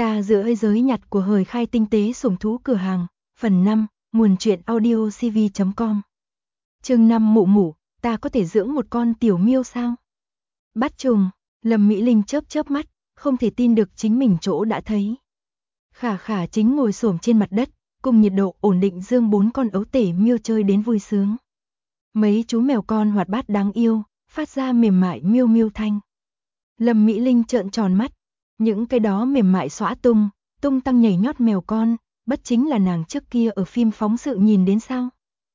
Ta giữa thế giới nhặt của hời khai tinh tế sủng thú cửa hàng, phần 5, nguồn truyện audiocv.com. Chương 5 Mụ mụ, ta có thể dưỡng một con tiểu miêu sao? Bắt trùng, Lâm Mỹ Linh chớp chớp mắt, không thể tin được chính mình chỗ đã thấy. Khả Khả chính ngồi xổm trên mặt đất, cùng nhiệt độ ổn định dương 4 con ấu tể miêu chơi đến vui sướng. Mấy chú mèo con hoạt bát đáng yêu, phát ra mềm mại miêu miêu thanh. Lâm Mỹ Linh trợn tròn mắt, những cái đó mềm mại xõa tung tăng nhảy nhót mèo con, bất chính là nàng trước kia ở phim phóng sự nhìn đến sao?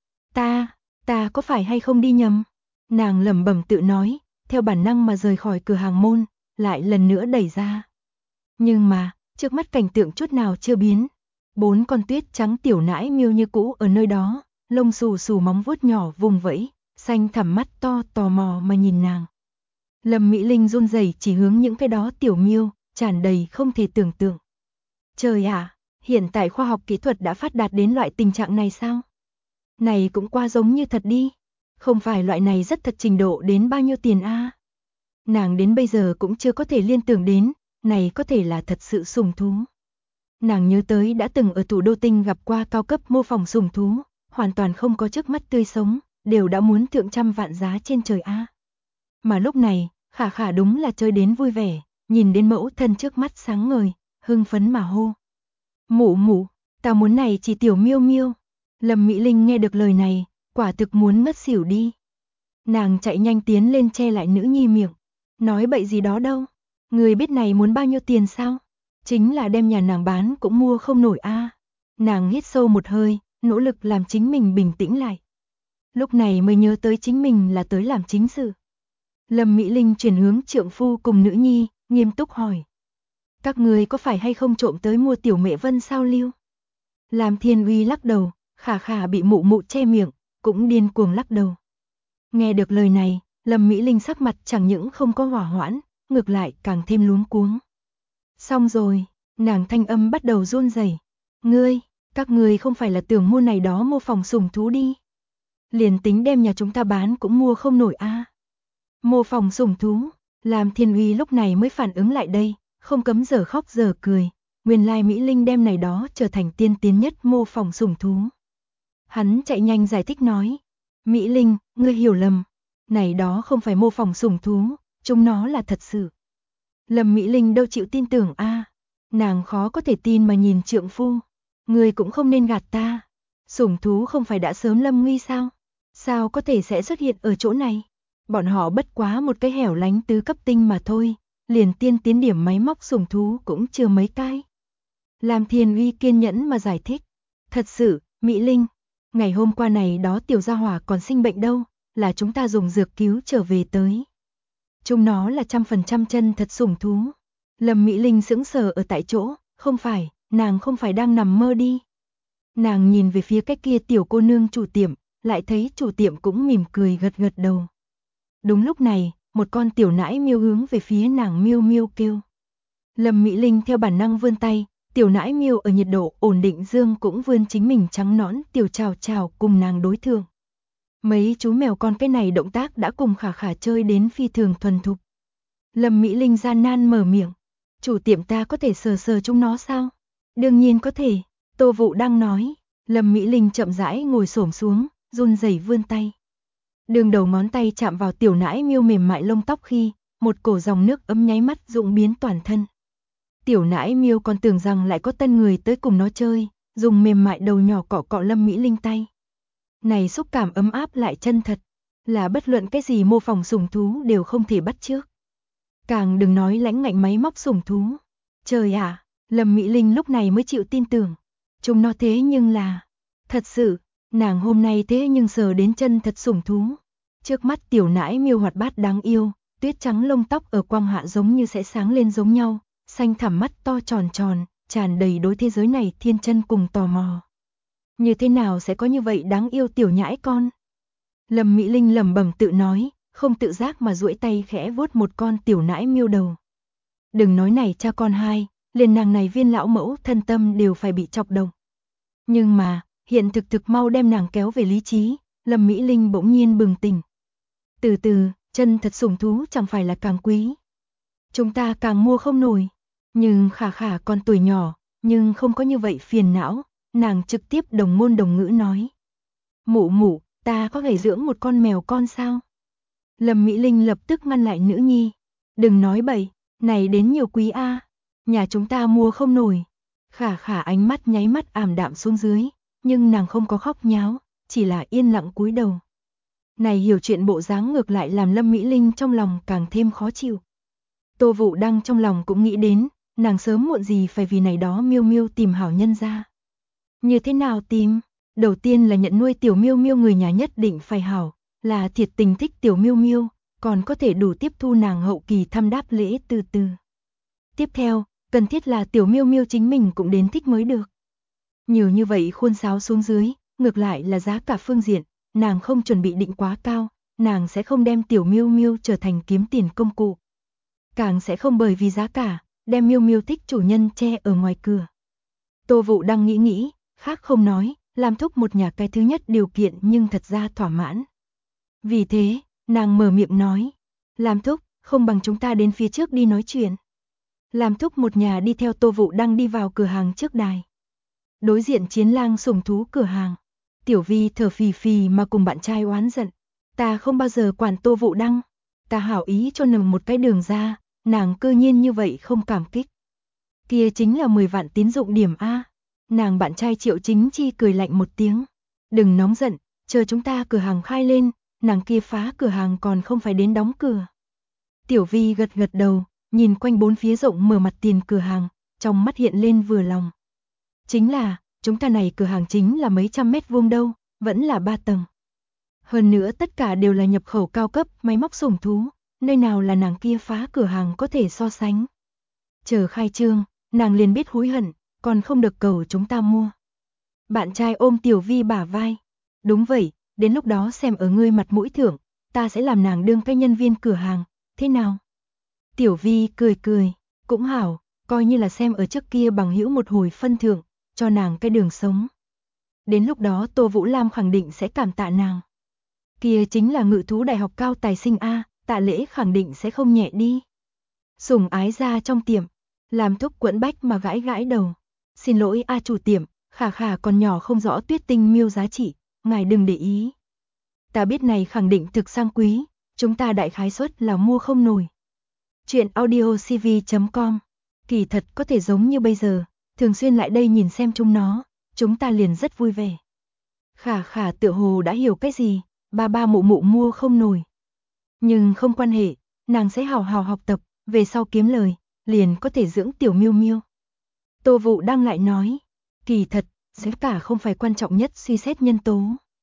Ta có phải hay không đi nhầm? Nàng lẩm bẩm tự nói, theo bản năng mà rời khỏi cửa hàng môn, lại lần nữa đẩy ra. Nhưng mà, trước mắt cảnh tượng chút nào chưa biến. 4 con tuyết trắng tiểu nãi miêu như cũ ở nơi đó, lông xù xù móng vuốt nhỏ vùng vẫy, xanh thẳm mắt to tò mò mà nhìn nàng. Lâm Mỹ Linh run rẩy chỉ hướng những cái đó tiểu miêu, tràn đầy không thể tưởng tượng. Trời ạ, hiện tại khoa học kỹ thuật đã phát đạt đến loại tình trạng này sao? Này cũng quá giống như thật đi. Không phải loại này rất thật trình độ đến bao nhiêu tiền a? Nàng đến bây giờ cũng chưa có thể liên tưởng đến, này có thể là thật sự sủng thú. Nàng nhớ tới đã từng ở thủ đô tinh gặp qua cao cấp mô phỏng sủng thú, hoàn toàn không có trước mắt tươi sống, đều đã muốn thượng trăm vạn giá trên trời a. Mà lúc này, Khả Khả đúng là chơi đến vui vẻ, nhìn đến mẫu thân trước mắt sáng ngời, hưng phấn mà hô. Mụ mụ, ta muốn này chỉ tiểu miêu miêu. Lâm Mỹ Linh nghe được lời này, quả thực muốn ngất xỉu đi. Nàng chạy nhanh tiến lên che lại nữ nhi miệng. Nói bậy gì đó đâu. Người biết này muốn bao nhiêu tiền sao? Chính là đem nhà nàng bán cũng mua không nổi a. Nàng hít sâu một hơi, nỗ lực làm chính mình bình tĩnh lại. Lúc này mới nhớ tới chính mình là tới làm chính sự. Lâm Mỹ Linh chuyển hướng trượng phu cùng nữ nhi, nghiêm túc hỏi. Các người có phải hay không trộm tới mua tiểu mẹ Vân sao Lưu? Lam Thiên Uy lắc đầu, Khả Khả bị mụ mụ che miệng, cũng điên cuồng lắc đầu. Nghe được lời này, Lâm Mỹ Linh sắc mặt chẳng những không có hỏa hoãn, ngược lại càng thêm luống cuống. Xong rồi, nàng thanh âm bắt đầu run rẩy. Các ngươi không phải là tưởng mua này đó mô phỏng sủng thú đi. Liền tính đem nhà chúng ta bán cũng mua không nổi a. Mô phỏng sủng thú, Lam Thiên Uy lúc này mới phản ứng lại đây, không cấm giờ khóc giờ cười. Nguyên lai Mỹ Linh đem này đó trở thành tiên tiến nhất mô phỏng sủng thú. Hắn chạy nhanh giải thích nói. Mỹ Linh, ngươi hiểu lầm. Này đó không phải mô phỏng sủng thú, chúng nó là thật sự. Lâm Mỹ Linh đâu chịu tin tưởng a. Nàng khó có thể tin mà nhìn trượng phu. Ngươi cũng không nên gạt ta. Sủng thú không phải đã sớm lâm nguy sao? Sao có thể sẽ xuất hiện ở chỗ này? Bọn họ bất quá một cái hẻo lánh tứ cấp tinh mà thôi. Liền tiên tiến điểm máy móc sủng thú cũng chưa mấy cái. Lam Thiên Uy kiên nhẫn mà giải thích. Thật sự, Mỹ Linh, ngày hôm qua này đó tiểu gia hỏa còn sinh bệnh đâu, là chúng ta dùng dược cứu trở về tới. Chúng nó là 100% chân thật sủng thú. Lâm Mỹ Linh sững sờ ở tại chỗ, không phải, nàng không phải đang nằm mơ đi. Nàng nhìn về phía cái kia tiểu cô nương chủ tiệm, lại thấy chủ tiệm cũng mỉm cười gật gật đầu. Đúng lúc này, một con tiểu nãi miêu hướng về phía nàng miêu miêu kêu. Lâm Mỹ Linh theo bản năng vươn tay, tiểu nãi miêu ở nhiệt độ ổn định dương cũng vươn chính mình trắng nõn tiểu chào chào cùng nàng đối thượng. Mấy chú mèo con cái này động tác đã cùng Khả Khả chơi đến phi thường thuần thục. Lâm Mỹ Linh gian nan mở miệng. Chủ tiệm ta có thể sờ sờ chúng nó sao? Đương nhiên có thể, Tô Vũ đang nói. Lâm Mỹ Linh chậm rãi ngồi xổm xuống, run rẩy vươn tay. Đường đầu ngón tay chạm vào tiểu nãi miêu mềm mại lông tóc khi, một cổ dòng nước ấm nháy mắt rụng biến toàn thân. Tiểu nãi miêu còn tưởng rằng lại có tân người tới cùng nó chơi, dùng mềm mại đầu nhỏ cọ cọ Lâm Mỹ Linh tay. Này xúc cảm ấm áp lại chân thật, là bất luận cái gì mô phỏng sủng thú đều không thể bắt chước. Càng đừng nói lãnh ngạnh máy móc sủng thú. Trời ạ, Lâm Mỹ Linh lúc này mới chịu tin tưởng. Chúng nó thế nhưng là, thật sự, nàng hôm nay thế nhưng sờ đến chân thật sủng thú. Trước mắt tiểu nãi miêu hoạt bát đáng yêu, tuyết trắng lông tóc ở quang hạ giống như sẽ sáng lên giống nhau, xanh thẳm mắt to tròn tròn, tràn đầy đối thế giới này thiên chân cùng tò mò. Như thế nào sẽ có như vậy đáng yêu tiểu nhãi con? Lâm Mỹ Linh lẩm bẩm tự nói, không tự giác mà duỗi tay khẽ vuốt một con tiểu nãi miêu đầu. Đừng nói này cha con hai, liền nàng này viên lão mẫu thân tâm đều phải bị chọc động. Nhưng mà, hiện thực mau đem nàng kéo về lý trí, Lâm Mỹ Linh bỗng nhiên bừng tỉnh. Từ từ, chân thật sủng thú chẳng phải là càng quý. Chúng ta càng mua không nổi. Nhưng Khả Khả còn tuổi nhỏ, nhưng không có như vậy phiền não, nàng trực tiếp đồng ngôn đồng ngữ nói. Mụ mụ, ta có thể dưỡng một con mèo con sao? Lâm Mỹ Linh lập tức ngăn lại nữ nhi. Đừng nói bậy, này đến nhiều quý a, nhà chúng ta mua không nổi. Khả Khả ánh mắt nháy mắt ảm đạm xuống dưới, nhưng nàng không có khóc nháo, chỉ là yên lặng cúi đầu. Này hiểu chuyện bộ dáng ngược lại làm Lâm Mỹ Linh trong lòng càng thêm khó chịu. Tô Vũ Đăng trong lòng cũng nghĩ đến, nàng sớm muộn gì phải vì này đó Miêu Miêu tìm hảo nhân ra. Như thế nào tìm? Đầu tiên là nhận nuôi tiểu Miêu Miêu người nhà nhất định phải hảo, là thiệt tình thích tiểu Miêu Miêu, còn có thể đủ tiếp thu nàng hậu kỳ thăm đáp lễ từ từ. Tiếp theo, cần thiết là tiểu Miêu Miêu chính mình cũng đến thích mới được. Nhiều như vậy khuôn sáo xuống dưới, ngược lại là giá cả phương diện, nàng không chuẩn bị định quá cao, nàng sẽ không đem tiểu Miêu Miêu trở thành kiếm tiền công cụ. Càng sẽ không bởi vì giá cả, đem Miêu Miêu thích chủ nhân che ở ngoài cửa. Tô Vũ đang nghĩ, khác không nói, làm thúc một nhà cái thứ nhất điều kiện nhưng thật ra thỏa mãn. Vì thế, nàng mở miệng nói, làm thúc, không bằng chúng ta đến phía trước đi nói chuyện. Làm thúc một nhà đi theo Tô Vũ đang đi vào cửa hàng trước đài. Đối diện Chiến Lang sủng thú cửa hàng. Tiểu Vi thở phì phì mà cùng bạn trai oán giận. Ta không bao giờ quản Tô Vũ Đăng. Ta hảo ý cho nàng một cái đường ra, nàng cư nhiên như vậy không cảm kích. Kia chính là 10 vạn tín dụng điểm A. Nàng bạn trai Triệu Chính Chi cười lạnh một tiếng. Đừng nóng giận, chờ chúng ta cửa hàng khai lên, nàng kia phá cửa hàng còn không phải đến đóng cửa. Tiểu Vi gật gật đầu, nhìn quanh bốn phía rộng mở mặt tiền cửa hàng, trong mắt hiện lên vừa lòng. Chính là, chúng ta này cửa hàng chính là mấy trăm mét vuông đâu, vẫn là 3 tầng. Hơn nữa tất cả đều là nhập khẩu cao cấp, máy móc sủng thú, nơi nào là nàng kia phá cửa hàng có thể so sánh. Chờ khai trương, nàng liền biết hối hận, còn không được cầu chúng ta mua. Bạn trai ôm Tiểu Vi bả vai. Đúng vậy, đến lúc đó xem ở ngươi mặt mũi thưởng, ta sẽ làm nàng đương cái nhân viên cửa hàng, thế nào? Tiểu Vi cười cười, cũng hảo, coi như là xem ở trước kia bằng hữu một hồi phân thưởng, cho nàng cái đường sống. Đến lúc đó Tô Vũ Lam khẳng định sẽ cảm tạ nàng. Kia chính là Ngự thú đại học cao tài sinh A, tạ lễ khẳng định sẽ không nhẹ đi. Sủng ái ra trong tiệm, làm thúc quẫn bách mà gãi gãi đầu. Xin lỗi A chủ tiệm, Khả Khả còn nhỏ không rõ Tuyết Tinh Miêu giá trị, ngài đừng để ý. Ta biết này khẳng định thực sang quý, chúng ta đại khái suất là mua không nổi. Chuyện audiocv.com. Kỳ thật có thể giống như bây giờ, thường xuyên lại đây nhìn xem chúng ta liền rất vui vẻ. Khả Khả tựa hồ đã hiểu cái gì, ba mụ mụ mua không nổi. Nhưng không quan hệ, nàng sẽ hào hào học tập, về sau kiếm lời, liền có thể dưỡng tiểu Miêu Miêu. Tô Vũ đang lại nói, kỳ thật, giá cả không phải quan trọng nhất suy xét nhân tố.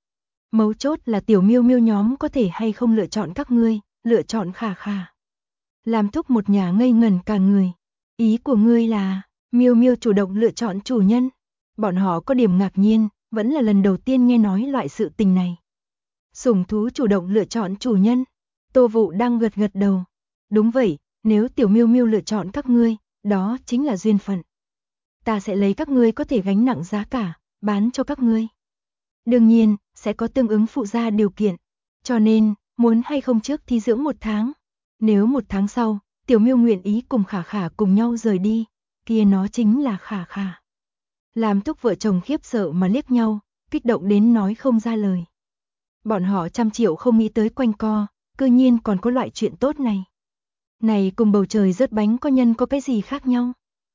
Mấu chốt là tiểu Miêu Miêu nhóm có thể hay không lựa chọn các ngươi, lựa chọn Khả Khả. Làm thúc một nhà ngây ngẩn cả người. Ý của ngươi là, Miêu Miêu chủ động lựa chọn chủ nhân. Bọn họ có điểm ngạc nhiên, vẫn là lần đầu tiên nghe nói loại sự tình này. Sủng thú chủ động lựa chọn chủ nhân. Tô Vũ đang gật gật đầu. Đúng vậy, nếu tiểu Miêu Miêu lựa chọn các ngươi, đó chính là duyên phận. Ta sẽ lấy các ngươi có thể gánh nặng giá cả, bán cho các ngươi. Đương nhiên, sẽ có tương ứng phụ gia điều kiện. Cho nên, muốn hay không trước thi dưỡng 1 tháng. Nếu 1 tháng sau, tiểu Miêu nguyện ý cùng Khả Khả cùng nhau rời đi, kia nó chính là Khả Khả. Làm thúc vợ chồng khiếp sợ mà liếc nhau, kích động đến nói không ra lời. Bọn họ trăm triệu không nghĩ tới quanh co, cư nhiên còn có loại chuyện tốt này. Này cùng bầu trời rớt bánh có nhân có cái gì khác nhau?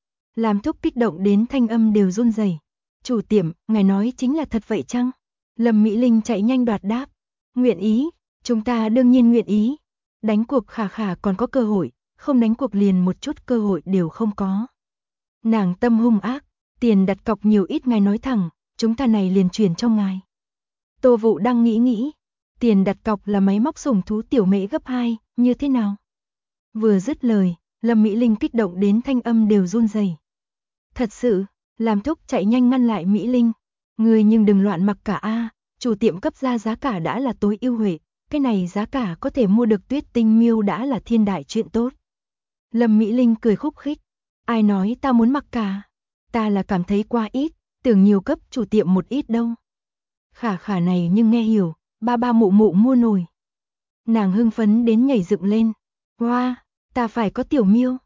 Làm thúc kích động đến thanh âm đều run rẩy. Chủ tiệm, ngài nói chính là thật vậy chăng? Lâm Mỹ Linh chạy nhanh đoạt đáp. Nguyện ý, chúng ta đương nhiên nguyện ý. Đánh cuộc Khả Khả còn có cơ hội, không đánh cuộc liền một chút cơ hội đều không có. Nàng tâm hung ác, tiền đặt cọc nhiều ít ngài nói thẳng, chúng ta này liền chuyển cho ngài. Tô Vũ đang nghĩ, tiền đặt cọc là máy móc sủng thú tiểu mễ gấp 2, như thế nào? Vừa dứt lời, Lâm Mỹ Linh kích động đến thanh âm đều run rẩy. Thật sự, làm thúc chạy nhanh ngăn lại Mỹ Linh. Người nhưng đừng loạn mặc cả a, chủ tiệm cấp ra giá cả đã là tối ưu huệ, cái này giá cả có thể mua được Tuyết Tinh Miêu đã là thiên đại chuyện tốt. Lâm Mỹ Linh cười khúc khích, ai nói ta muốn mặc cả, ta là cảm thấy quá ít, tưởng nhiều cấp chủ tiệm một ít đâu. Khả Khả này nhưng nghe hiểu, ba mụ mụ mua nổi. Nàng hưng phấn đến nhảy dựng lên, hoa, ta phải có tiểu Miêu.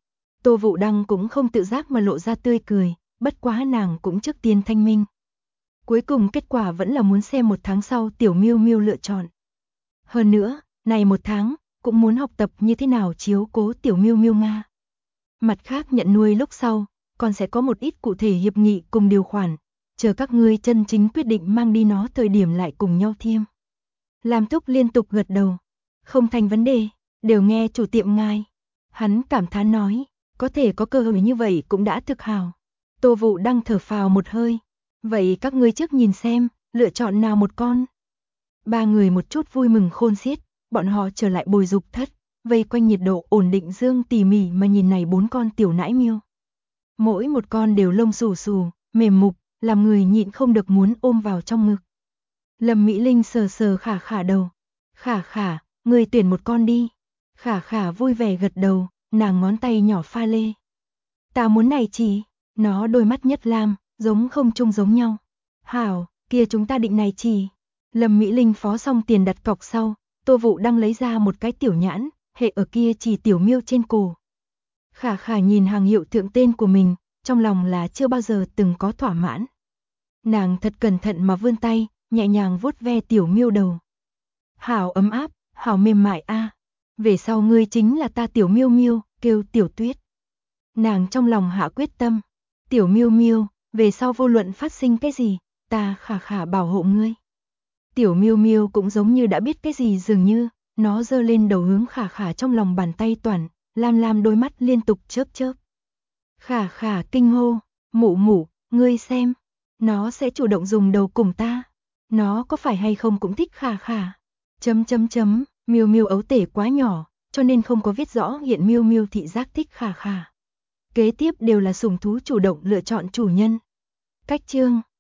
Tô Vũ Đăng cũng không tự giác mà lộ ra tươi cười, bất quá nàng cũng trước tiên thanh minh. Cuối cùng kết quả vẫn là muốn xem 1 tháng sau tiểu Miêu Miêu lựa chọn. Hơn nữa, này 1 tháng, cũng muốn học tập như thế nào chiếu cố tiểu Miêu Miêu Nga. Mặt khác nhận nuôi lúc sau, còn sẽ có một ít cụ thể hiệp nghị cùng điều khoản, chờ các ngươi chân chính quyết định mang đi nó thời điểm lại cùng nhau thiêm. Lam Túc liên tục gật đầu, không thành vấn đề, đều nghe chủ tiệm ngài. Hắn cảm thán nói, có thể có cơ hội như vậy cũng đã thực hào. Tô Vũ Đăng thở phào một hơi, vậy các ngươi trước nhìn xem, lựa chọn nào một con. 3 người một chút vui mừng khôn xiết, bọn họ trở lại bồi dục thất, vây quanh nhiệt độ ổn định dương tỉ mỉ mà nhìn này 4 con tiểu nãi miêu. Mỗi một con đều lông xù xù, mềm mục, làm người nhịn không được muốn ôm vào trong ngực. Lâm Mỹ Linh sờ sờ Khả Khả đầu. Khả Khả, người tuyển một con đi. Khả Khả vui vẻ gật đầu, nàng ngón tay nhỏ pha lê. Ta muốn này chỉ, nó đôi mắt nhất lam, giống không chung giống nhau. Hảo, kia chúng ta định này chỉ. Lâm Mỹ Linh phó xong tiền đặt cọc sau, Tô Vũ Đăng lấy ra một cái tiểu nhãn, hệ ở kia chỉ tiểu miêu trên cổ. Khả Khả nhìn hàng hiệu thượng tên của mình, trong lòng là chưa bao giờ từng có thỏa mãn. Nàng thật cẩn thận mà vươn tay, nhẹ nhàng vuốt ve tiểu miêu đầu. Hảo ấm áp, hảo mềm mại a. Về sau ngươi chính là ta tiểu miêu miêu, kêu tiểu tuyết. Nàng trong lòng hạ quyết tâm. Tiểu miêu miêu, về sau vô luận phát sinh cái gì, ta Khả Khả bảo hộ ngươi. Tiểu miêu miêu cũng giống như đã biết cái gì dường như, nó giơ lên đầu hướng Khả Khả trong lòng bàn tay toàn, lam lam đôi mắt liên tục chớp chớp. Khả Khả kinh hô, mụ mụ, ngươi xem, nó sẽ chủ động dùng đầu cùng ta. Nó có phải hay không cũng thích Khả Khả. Miêu miêu ấu tể quá nhỏ, cho nên không có viết rõ hiện miêu miêu thị giác thích Khả Khả. Kế tiếp đều là sủng thú chủ động lựa chọn chủ nhân. Cách chương